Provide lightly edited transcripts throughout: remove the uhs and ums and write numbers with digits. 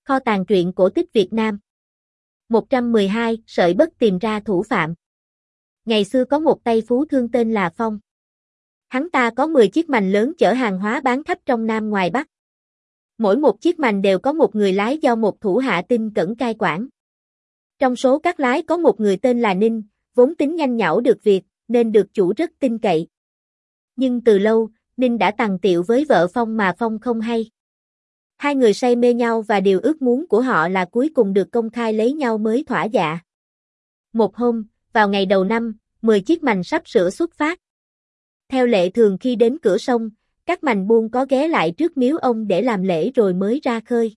Kho tàng truyện cổ tích Việt Nam. 112, Sợi Bất tìm ra thủ phạm. Ngày xưa có một tay phú thương tên là Phong. Hắn ta có 10 chiếc mành lớn chở hàng hóa bán khắp trong Nam ngoài Bắc. Mỗi một chiếc mành đều có một người lái do một thủ hạ tinh cẩn cai quản. Trong số các lái có một người tên là Ninh, vốn tính nhanh nhảu được việc, nên được chủ rất tin cậy. Nhưng từ lâu, Ninh đã tằng tiệu với vợ Phong mà Phong không hay. Hai người say mê nhau và điều ước muốn của họ là cuối cùng được công khai lấy nhau mới thỏa dạ. Một hôm, vào ngày đầu năm, 10 chiếc mành sắp sửa xuất phát. Theo lệ thường khi đến cửa sông, các mành buôn có ghé lại trước miếu ông để làm lễ rồi mới ra khơi.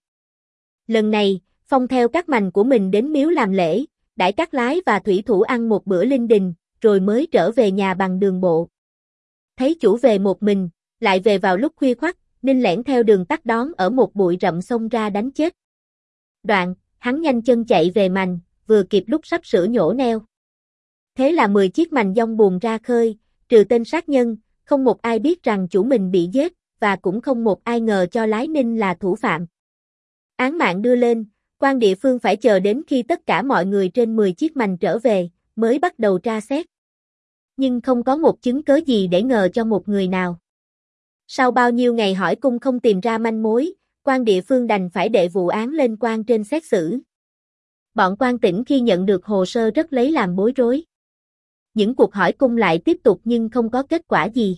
Lần này, Phong theo các mành của mình đến miếu làm lễ, đãi các lái và thủy thủ ăn một bữa linh đình, rồi mới trở về nhà bằng đường bộ. Thấy chủ về một mình, lại về vào lúc khuya khoắt, Ninh lẻn theo đường tắt đón ở một bụi rậm xông ra đánh chết. Đoạn, hắn nhanh chân chạy về mành, vừa kịp lúc sắp sửa nhổ neo. Thế là 10 chiếc mành dong buồm ra khơi, trừ tên sát nhân, không một ai biết rằng chủ mình bị giết, và cũng không một ai ngờ cho lái Ninh là thủ phạm. Án mạng đưa lên, quan địa phương phải chờ đến khi tất cả mọi người trên 10 chiếc mành trở về, mới bắt đầu tra xét. Nhưng không có một chứng cớ gì để ngờ cho một người nào. Sau bao nhiêu ngày hỏi cung không tìm ra manh mối, quan địa phương đành phải đệ vụ án lên quan trên xét xử. Bọn quan tỉnh khi nhận được hồ sơ rất lấy làm bối rối. Những cuộc hỏi cung lại tiếp tục nhưng không có kết quả gì.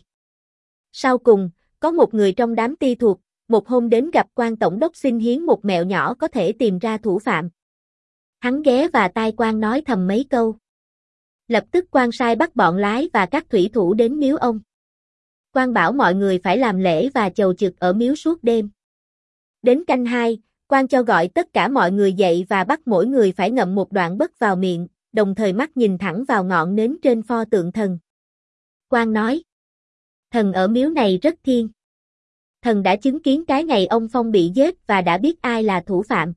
Sau cùng, có một người trong đám ti thuộc, một hôm đến gặp quan tổng đốc xin hiến một mẹo nhỏ có thể tìm ra thủ phạm. Hắn ghé vào tai quan nói thầm mấy câu. Lập tức quan sai bắt bọn lái và các thủy thủ đến miếu ông. Quan bảo mọi người phải làm lễ và chầu chực ở miếu suốt đêm. Đến canh 2, quan cho gọi tất cả mọi người dậy và bắt mỗi người phải ngậm một đoạn bất vào miệng, đồng thời mắt nhìn thẳng vào ngọn nến trên pho tượng thần. Quan nói: thần ở miếu này rất thiêng. Thần đã chứng kiến cái ngày ông Phong bị giết và đã biết ai là thủ phạm.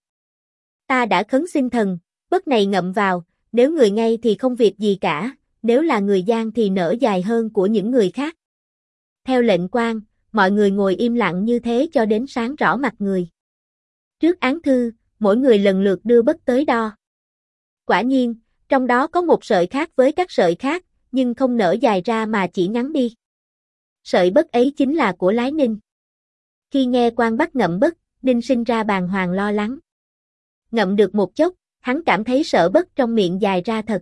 Ta đã khấn xin thần, bất này ngậm vào, nếu người ngay thì không việc gì cả, nếu là người gian thì nở dài hơn của những người khác. Theo lệnh quan, mọi người ngồi im lặng như thế cho đến sáng rõ mặt người. Trước án thư, mỗi người lần lượt đưa bất tới đo. Quả nhiên, trong đó có một sợi khác với các sợi khác, nhưng không nở dài ra mà chỉ ngắn đi. Sợi bất ấy chính là của lái Ninh. Khi nghe quan bắt ngậm bất, Ninh sinh ra bàng hoàng lo lắng. Ngậm được một chốc, hắn cảm thấy sợ bất trong miệng dài ra thật.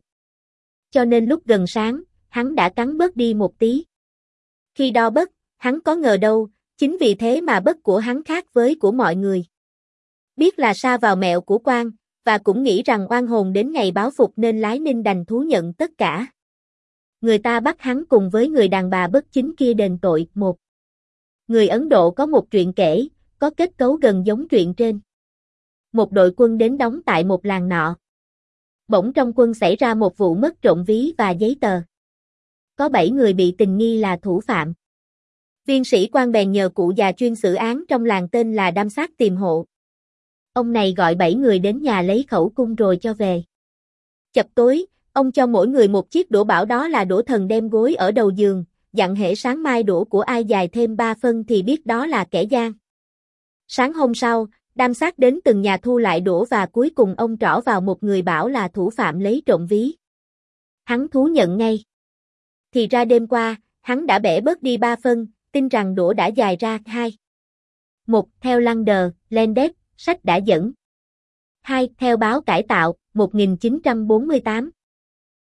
Cho nên lúc gần sáng, hắn đã cắn bớt đi một tí. Khi đo bất, hắn có ngờ đâu, chính vì thế mà bất của hắn khác với của mọi người. Biết là sa vào mẹo của quan, và cũng nghĩ rằng oan hồn đến ngày báo phục nên lái Ninh đành thú nhận tất cả. Người ta bắt hắn cùng với người đàn bà bất chính kia đền tội. Một người Ấn Độ có một chuyện kể, có kết cấu gần giống chuyện trên. Một đội quân đến đóng tại một làng nọ. Bỗng trong quân xảy ra một vụ mất trộm ví và giấy tờ. Có 7 người bị tình nghi là thủ phạm. Viên sĩ quan bèn nhờ cụ già chuyên xử án trong làng tên là Đam Sát tìm hộ. Ông này gọi 7 người đến nhà lấy khẩu cung rồi cho về. Chập tối, ông cho mỗi người một chiếc đũa bảo đó là đũa thần đem gối ở đầu giường, dặn hễ sáng mai đũa của ai dài thêm 3 phân thì biết đó là kẻ gian. Sáng hôm sau, Đam Sát đến từng nhà thu lại đũa và cuối cùng ông trỏ vào một người bảo là thủ phạm lấy trộm ví. Hắn thú nhận ngay. Thì ra đêm qua, hắn đã bẻ bớt đi 3 phân, tin rằng đũa đã dài ra 2. 1. Theo Lander, Landes, sách đã dẫn. 2. Theo báo cải tạo, 1948.